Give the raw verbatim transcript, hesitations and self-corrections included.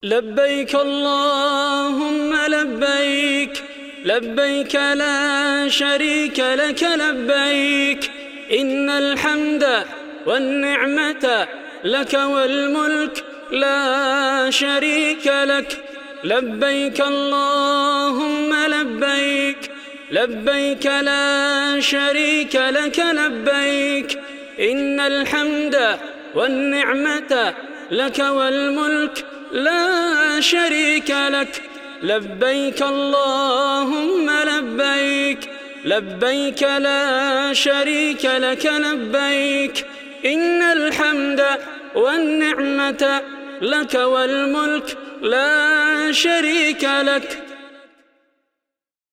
لبيك اللهم لبيك، لبيك لا شريك لك لبيك، إن الحمد والنعمة لك والملك لا شريك لك. لبيك اللهم لبيك، لبيك لا شريك لك لبيك، إن الحمد والنعمة لك والملك لا شريك لك. لبيك اللهم لبيك، لبيك لا شريك لك لبيك، إن الحمد والنعمة لك والملك لا شريك لك.